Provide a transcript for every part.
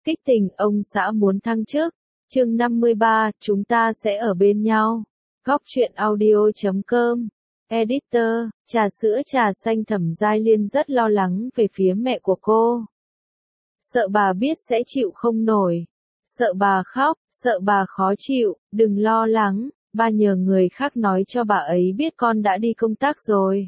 Kích tình ông xã muốn thăng chức. Chương 53, chúng ta sẽ ở bên nhau. Góc truyện audio.com. Editor, trà sữa trà xanh Thẩm Giai Liên rất lo lắng về phía mẹ của cô. Sợ bà biết sẽ chịu không nổi. Sợ bà khóc, sợ bà khó chịu, đừng lo lắng, ba nhờ người khác nói cho bà ấy biết con đã đi công tác rồi.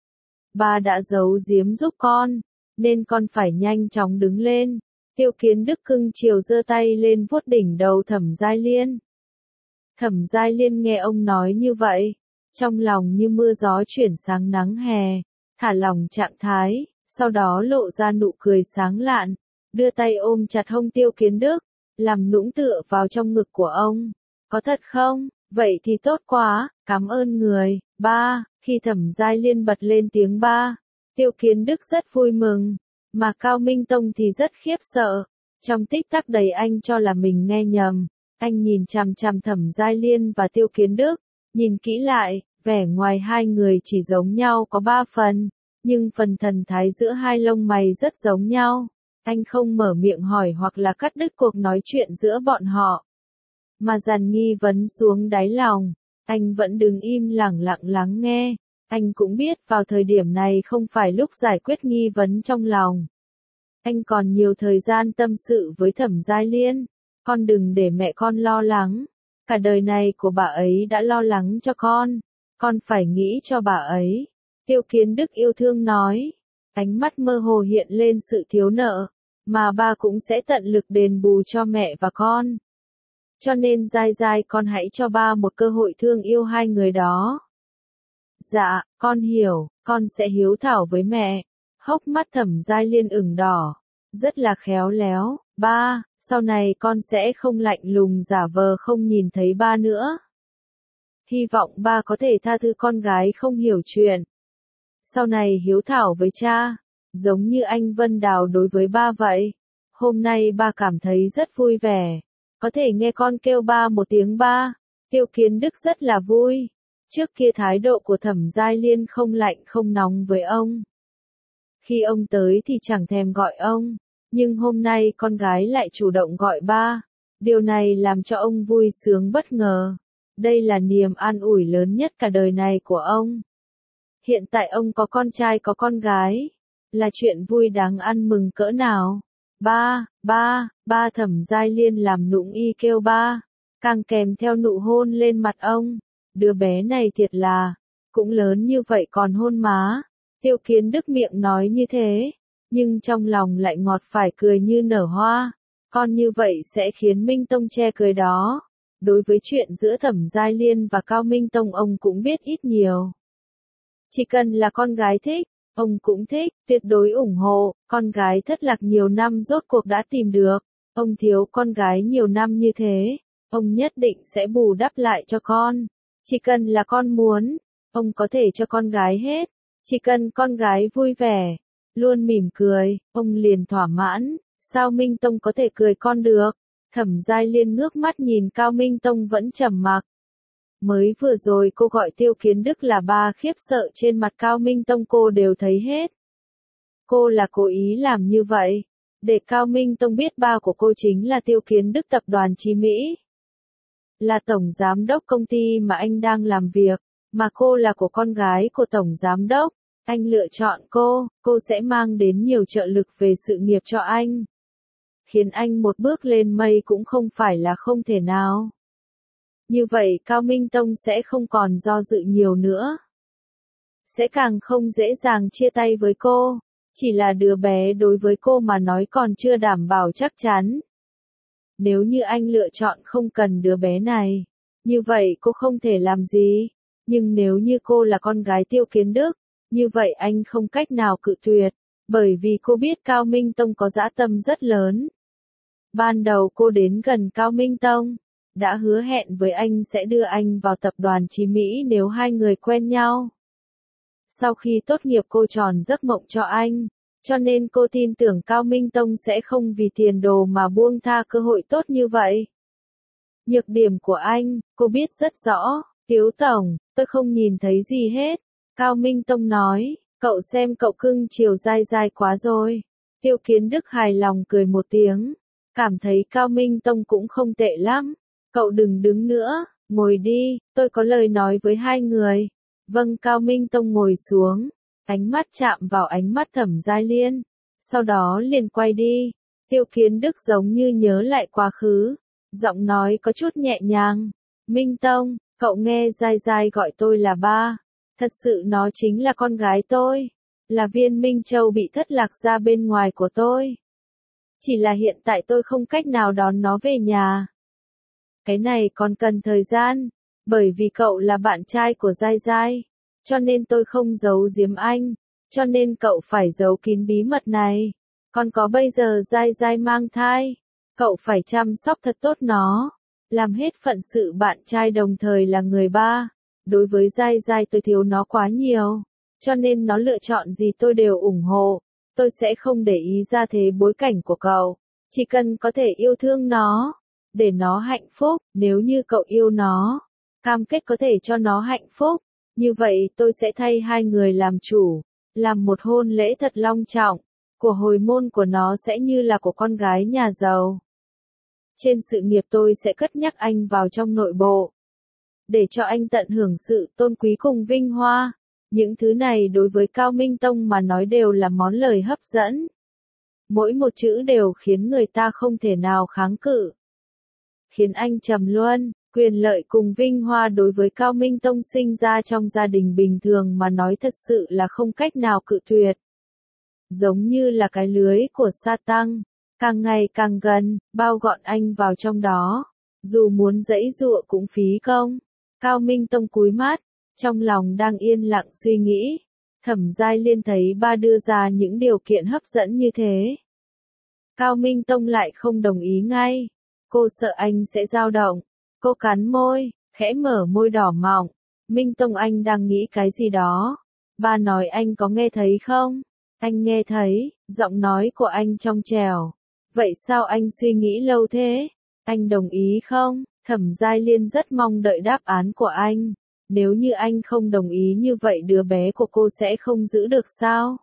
Ba đã giấu giếm giúp con, nên con phải nhanh chóng đứng lên. Tiêu Kiến Đức cưng chiều giơ tay lên vuốt đỉnh đầu Thẩm Giai Liên. Thẩm Giai Liên nghe ông nói như vậy, trong lòng như mưa gió chuyển sang nắng hè, thả lỏng trạng thái, sau đó lộ ra nụ cười sáng lạn, đưa tay ôm chặt hông Tiêu Kiến Đức, làm nũng tựa vào trong ngực của ông. Có thật không? Vậy thì tốt quá, cảm ơn người, ba. Khi Thẩm Giai Liên bật lên tiếng ba, Tiêu Kiến Đức rất vui mừng, mà Cao Minh Tông thì rất khiếp sợ. Trong tích tắc đầy anh cho là mình nghe nhầm, anh nhìn chằm chằm Thẩm Giai Liên và Tiêu Kiến Đức, nhìn kỹ lại, vẻ ngoài hai người chỉ giống nhau có 3 phần, nhưng phần thần thái giữa hai lông mày rất giống nhau. Anh không mở miệng hỏi hoặc là cắt đứt cuộc nói chuyện giữa bọn họ, mà dàn nghi vấn xuống đáy lòng. Anh vẫn đứng im lặng lắng nghe. Anh cũng biết vào thời điểm này không phải lúc giải quyết nghi vấn trong lòng. Anh còn nhiều thời gian tâm sự với Thẩm Giai Liên. Con đừng để mẹ con lo lắng. Cả đời này của bà ấy đã lo lắng cho con phải nghĩ cho bà ấy. Tiêu Kiến Đức yêu thương nói. Ánh mắt mơ hồ hiện lên sự thiếu nợ, mà ba cũng sẽ tận lực đền bù cho mẹ và con. Cho nên Giai Giai con hãy cho ba một cơ hội thương yêu hai người đó. Dạ, con hiểu, con sẽ hiếu thảo với mẹ. Hốc mắt Thẩm Giai Liên ửng đỏ, rất là khéo léo. Ba, sau này con sẽ không lạnh lùng giả vờ không nhìn thấy ba nữa. Hy vọng ba có thể tha thứ con gái không hiểu chuyện. Sau này hiếu thảo với cha, giống như anh Vân Đào đối với ba vậy. Hôm nay ba cảm thấy rất vui vẻ, có thể nghe con kêu ba một tiếng ba. Tiêu Kiến Đức rất là vui. Trước kia thái độ của Thẩm Giai Liên không lạnh không nóng với ông. Khi ông tới thì chẳng thèm gọi ông, nhưng hôm nay con gái lại chủ động gọi ba. Điều này làm cho ông vui sướng bất ngờ. Đây là niềm an ủi lớn nhất cả đời này của ông. Hiện tại ông có con trai có con gái, là chuyện vui đáng ăn mừng cỡ nào. Ba, Thẩm Giai Liên làm nũng y kêu ba, càng kèm theo nụ hôn lên mặt ông. Đứa bé này thiệt là, cũng lớn như vậy còn hôn má. Tiêu Kiến Đức miệng nói như thế, nhưng trong lòng lại ngọt phải cười như nở hoa. Con như vậy sẽ khiến Minh Tông che cười đó. Đối với chuyện giữa Thẩm Giai Liên và Cao Minh Tông ông cũng biết ít nhiều. Chỉ cần là con gái thích, ông cũng thích, tuyệt đối ủng hộ. Con gái thất lạc nhiều năm rốt cuộc đã tìm được. Ông thiếu con gái nhiều năm như thế, ông nhất định sẽ bù đắp lại cho con. Chỉ cần là con muốn, ông có thể cho con gái hết. Chỉ cần con gái vui vẻ, luôn mỉm cười, ông liền thỏa mãn. Sao Minh Tông có thể cười con được? Thẩm Giai Liên ngước mắt nhìn Cao Minh Tông vẫn trầm mặc. Mới vừa rồi cô gọi Tiêu Kiến Đức là ba, khiếp sợ trên mặt Cao Minh Tông cô đều thấy hết. Cô là cố ý làm như vậy, để Cao Minh Tông biết ba của cô chính là Tiêu Kiến Đức tập đoàn Chí Mỹ. Là tổng giám đốc công ty mà anh đang làm việc, mà cô là của con gái của tổng giám đốc. Anh lựa chọn cô sẽ mang đến nhiều trợ lực về sự nghiệp cho anh. Khiến anh một bước lên mây cũng không phải là không thể nào. Như vậy Cao Minh Tông sẽ không còn do dự nhiều nữa. Sẽ càng không dễ dàng chia tay với cô. Chỉ là đứa bé đối với cô mà nói còn chưa đảm bảo chắc chắn. Nếu như anh lựa chọn không cần đứa bé này, như vậy cô không thể làm gì. Nhưng nếu như cô là con gái Tiêu Kiến Đức, như vậy anh không cách nào cự tuyệt, bởi vì cô biết Cao Minh Tông có dã tâm rất lớn. Ban đầu cô đến gần Cao Minh Tông, đã hứa hẹn với anh sẽ đưa anh vào tập đoàn Chí Mỹ nếu hai người quen nhau. Sau khi tốt nghiệp cô tròn giấc mộng cho anh, cho nên cô tin tưởng Cao Minh Tông sẽ không vì tiền đồ mà buông tha cơ hội tốt như vậy. Nhược điểm của anh, cô biết rất rõ. Tiếu tổng, tôi không nhìn thấy gì hết. Cao Minh Tông nói, cậu xem cậu cưng chiều Giai Giai quá rồi. Tiêu Kiến Đức hài lòng cười một tiếng. Cảm thấy Cao Minh Tông cũng không tệ lắm. Cậu đừng đứng nữa, ngồi đi, tôi có lời nói với hai người. Vâng, Cao Minh Tông ngồi xuống, ánh mắt chạm vào ánh mắt Thẩm Giai Liên, sau đó liền quay đi. Tiêu Kiến Đức giống như nhớ lại quá khứ, giọng nói có chút nhẹ nhàng. Minh Tông, cậu nghe Giai Giai gọi tôi là ba. Thật sự nó chính là con gái tôi, là viên Minh Châu bị thất lạc ra bên ngoài của tôi. Chỉ là hiện tại tôi không cách nào đón nó về nhà. Cái này còn cần thời gian, bởi vì cậu là bạn trai của Giai Giai, cho nên tôi không giấu giếm anh, cho nên cậu phải giấu kín bí mật này. Còn có bây giờ Giai Giai mang thai, cậu phải chăm sóc thật tốt nó, làm hết phận sự bạn trai đồng thời là người ba. Đối với Giai Giai tôi thiếu nó quá nhiều, cho nên nó lựa chọn gì tôi đều ủng hộ. Tôi sẽ không để ý ra thế bối cảnh của cậu, chỉ cần có thể yêu thương nó, để nó hạnh phúc. Nếu như cậu yêu nó, cam kết có thể cho nó hạnh phúc, như vậy tôi sẽ thay hai người làm chủ, làm một hôn lễ thật long trọng. Của hồi môn của nó sẽ như là của con gái nhà giàu. Trên sự nghiệp tôi sẽ cất nhắc anh vào trong nội bộ, để cho anh tận hưởng sự tôn quý cùng vinh hoa. Những thứ này đối với Cao Minh Tông mà nói đều là món lời hấp dẫn. Mỗi một chữ đều khiến người ta không thể nào kháng cự. Khiến anh trầm luân, quyền lợi cùng vinh hoa đối với Cao Minh Tông sinh ra trong gia đình bình thường mà nói thật sự là không cách nào cự tuyệt. Giống như là cái lưới của sa tăng, càng ngày càng gần, bao gọn anh vào trong đó. Dù muốn giãy giụa cũng phí công. Cao Minh Tông cúi mắt, trong lòng đang yên lặng suy nghĩ. Thẩm Giai Liên thấy ba đưa ra những điều kiện hấp dẫn như thế. Cao Minh Tông lại không đồng ý ngay. Cô sợ anh sẽ dao động. Cô cắn môi, khẽ mở môi đỏ mọng. Minh Tông, anh đang nghĩ cái gì đó. Ba nói anh có nghe thấy không? Anh nghe thấy, giọng nói của anh trong trẻo. Vậy sao anh suy nghĩ lâu thế? Anh đồng ý không? Thẩm Giai Liên rất mong đợi đáp án của anh. Nếu như anh không đồng ý như vậy đứa bé của cô sẽ không giữ được sao?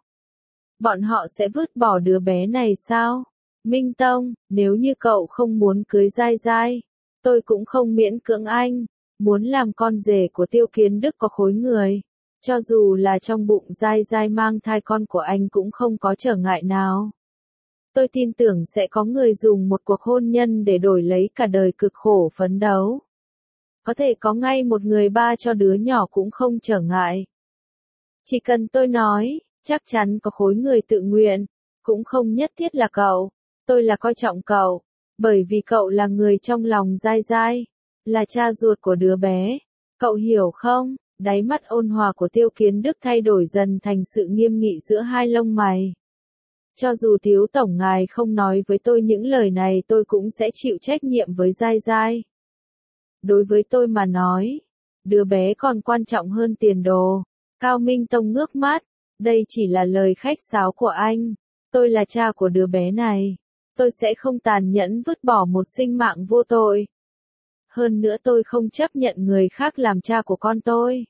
Bọn họ sẽ vứt bỏ đứa bé này sao? Minh Tông, nếu như cậu không muốn cưới Giai Giai, tôi cũng không miễn cưỡng anh. Muốn làm con rể của Tiêu Kiến Đức có khối người. Cho dù là trong bụng Giai Giai mang thai con của anh cũng không có trở ngại nào. Tôi tin tưởng sẽ có người dùng một cuộc hôn nhân để đổi lấy cả đời cực khổ phấn đấu. Có thể có ngay một người ba cho đứa nhỏ cũng không trở ngại. Chỉ cần tôi nói, chắc chắn có khối người tự nguyện, cũng không nhất thiết là cậu. Tôi là coi trọng cậu, bởi vì cậu là người trong lòng Giai Giai, là cha ruột của đứa bé. Cậu hiểu không? Đáy mắt ôn hòa của Tiêu Kiến Đức thay đổi dần thành sự nghiêm nghị giữa hai lông mày. Cho dù thiếu tổng ngài không nói với tôi những lời này tôi cũng sẽ chịu trách nhiệm với Giai Giai. Đối với tôi mà nói, đứa bé còn quan trọng hơn tiền đồ. Cao Minh Tông ngước mắt, đây chỉ là lời khách sáo của anh. Tôi là cha của đứa bé này. Tôi sẽ không tàn nhẫn vứt bỏ một sinh mạng vô tội. Hơn nữa tôi không chấp nhận người khác làm cha của con tôi.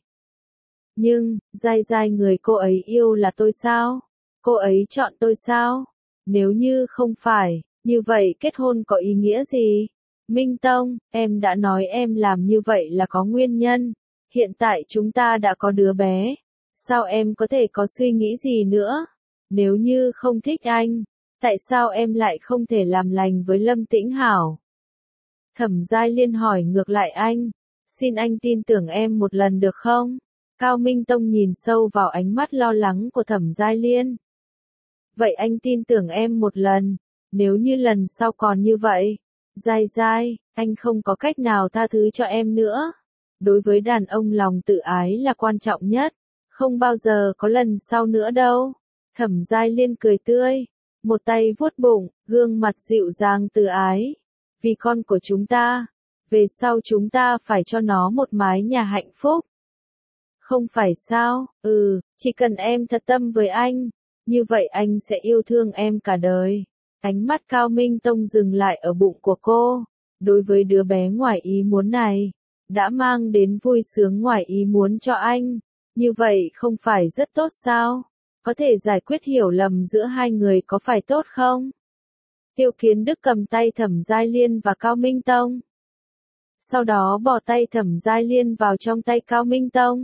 Nhưng, Giai Giai người cô ấy yêu là tôi sao? Cô ấy chọn tôi sao? Nếu như không phải, như vậy kết hôn có ý nghĩa gì? Minh Tông, em đã nói em làm như vậy là có nguyên nhân. Hiện tại chúng ta đã có đứa bé. Sao em có thể có suy nghĩ gì nữa? Nếu như không thích anh, tại sao em lại không thể làm lành với Lâm Tĩnh Hảo? Thẩm Giai Liên hỏi ngược lại anh. Xin anh tin tưởng em một lần được không? Cao Minh Tông nhìn sâu vào ánh mắt lo lắng của Thẩm Giai Liên. Vậy anh tin tưởng em một lần. Nếu như lần sau còn như vậy, Giai Giai, anh không có cách nào tha thứ cho em nữa. Đối với đàn ông lòng tự ái là quan trọng nhất. Không bao giờ có lần sau nữa đâu. Thẩm Giai Liên cười tươi. Một tay vuốt bụng, gương mặt dịu dàng từ ái. Vì con của chúng ta, về sau chúng ta phải cho nó một mái nhà hạnh phúc. Không phải sao? Chỉ cần em thật tâm với anh, như vậy anh sẽ yêu thương em cả đời. Ánh mắt Cao Minh Tông dừng lại ở bụng của cô. Đối với đứa bé ngoài ý muốn này, đã mang đến vui sướng ngoài ý muốn cho anh. Như vậy không phải rất tốt sao? Có thể giải quyết hiểu lầm giữa hai người có phải tốt không? Tiêu Kiến Đức cầm tay Thẩm Giai Liên và Cao Minh Tông. Sau đó bỏ tay Thẩm Giai Liên vào trong tay Cao Minh Tông.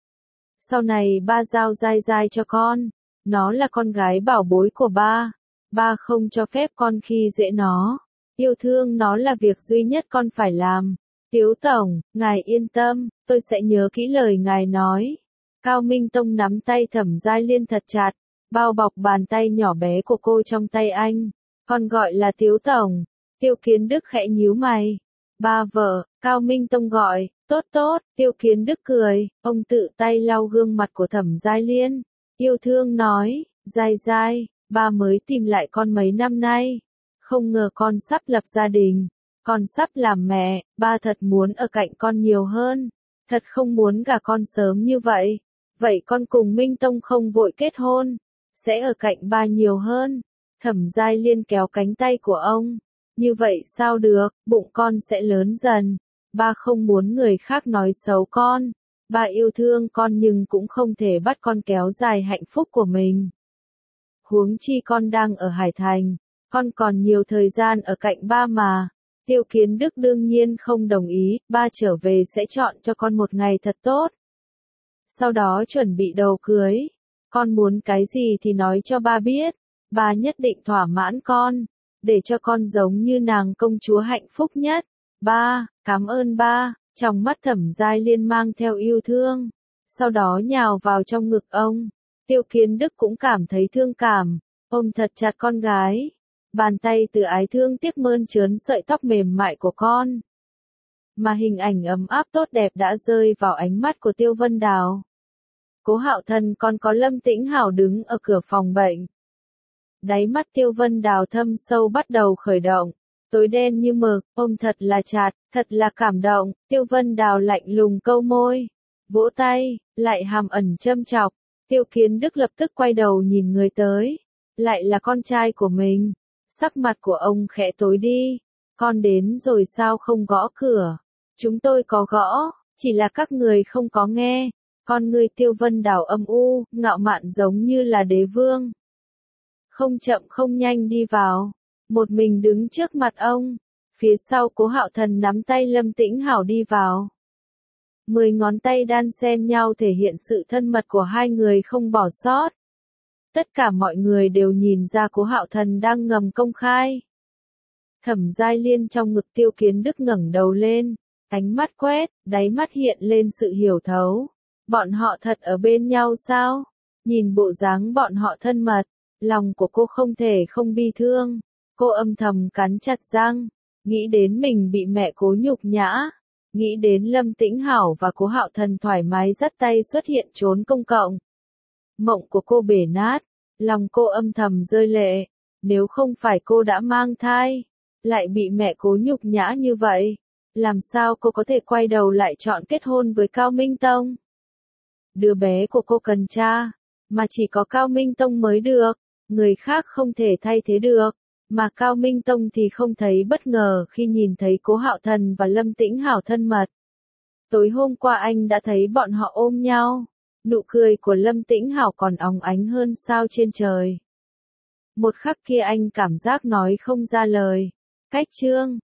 Sau này ba giao Giai Giai cho con. Nó là con gái bảo bối của ba. Ba không cho phép con khi dễ nó. Yêu thương nó là việc duy nhất con phải làm. Tiếu Tổng, ngài yên tâm, tôi sẽ nhớ kỹ lời ngài nói. Cao Minh Tông nắm tay Thẩm Giai Liên thật chặt, bao bọc bàn tay nhỏ bé của cô trong tay anh. Con gọi là Tiếu Tổng. Tiêu Kiến Đức khẽ nhíu mày. Ba vợ, Cao Minh Tông gọi. Tốt tốt, Tiêu Kiến Đức cười, ông tự tay lau gương mặt của Thẩm Giai Liên. Yêu thương nói, Giai Giai, ba mới tìm lại con mấy năm nay. Không ngờ con sắp lập gia đình. Con sắp làm mẹ, ba thật muốn ở cạnh con nhiều hơn. Thật không muốn gả con sớm như vậy. Vậy con cùng Minh Tông không vội kết hôn. Sẽ ở cạnh ba nhiều hơn. Thẩm Giai Liên kéo cánh tay của ông. Như vậy sao được, bụng con sẽ lớn dần. Ba không muốn người khác nói xấu con. Ba yêu thương con nhưng cũng không thể bắt con kéo dài hạnh phúc của mình. Huống chi con đang ở Hải Thành. Con còn nhiều thời gian ở cạnh ba mà. Tiêu Kiến Đức đương nhiên không đồng ý, ba trở về sẽ chọn cho con một ngày thật tốt. Sau đó chuẩn bị đồ cưới. Con muốn cái gì thì nói cho ba biết. Ba nhất định thỏa mãn con. Để cho con giống như nàng công chúa hạnh phúc nhất. Ba, cảm ơn ba. Trong mắt Thẩm Giai Liên mang theo yêu thương. Sau đó nhào vào trong ngực ông. Tiêu Kiến Đức cũng cảm thấy thương cảm. Ôm thật chặt con gái. Bàn tay từ ái thương tiếc mơn trớn sợi tóc mềm mại của con. Mà hình ảnh ấm áp tốt đẹp đã rơi vào ánh mắt của Tiêu Vân Đào. Cố Hạo Thần còn có Lâm Tĩnh Hảo đứng ở cửa phòng bệnh. Đáy mắt Tiêu Vân Đào thâm sâu bắt đầu khởi động. Tối đen như mực, ôm thật là chặt, thật là cảm động. Tiêu Vân Đào lạnh lùng câu môi. Vỗ tay, lại hàm ẩn châm chọc. Tiêu Kiến Đức lập tức quay đầu nhìn người tới. Lại là con trai của mình. Sắc mặt của ông khẽ tối đi. Con đến rồi sao không gõ cửa? Chúng tôi có gõ, chỉ là các người không có nghe. Con người Tiêu Vân Đào âm u, ngạo mạn giống như là đế vương. Không chậm không nhanh đi vào. Một mình đứng trước mặt ông. Phía sau Cố Hạo Thần nắm tay Lâm Tĩnh Hảo đi vào. 10 ngón tay đan xen nhau thể hiện sự thân mật của hai người không bỏ sót. Tất cả mọi người đều nhìn ra Cố Hạo Thần đang ngầm công khai. Thẩm Giai Liên trong ngực Tiêu Kiến Đức ngẩng đầu lên, ánh mắt quét, đáy mắt hiện lên sự hiểu thấu. Bọn họ thật ở bên nhau sao? Nhìn bộ dáng bọn họ thân mật, lòng của cô không thể không bi thương. Cô âm thầm cắn chặt răng, nghĩ đến mình bị mẹ Cố nhục nhã, nghĩ đến Lâm Tĩnh Hảo và Cố Hạo Thần thoải mái dắt tay xuất hiện trốn công cộng. Mộng của cô bể nát, lòng cô âm thầm rơi lệ. Nếu không phải cô đã mang thai, lại bị mẹ Cố nhục nhã như vậy, làm sao cô có thể quay đầu lại chọn kết hôn với Cao Minh Tông? Đứa bé của cô cần cha, mà chỉ có Cao Minh Tông mới được, người khác không thể thay thế được. Mà Cao Minh Tông thì không thấy bất ngờ khi nhìn thấy Cố Hạo Thần và Lâm Tĩnh Hảo thân mật. Tối hôm qua anh đã thấy bọn họ ôm nhau. Nụ cười của Lâm Tĩnh Hảo còn óng ánh hơn sao trên trời. Một khắc kia anh cảm giác nói không ra lời. Cách chương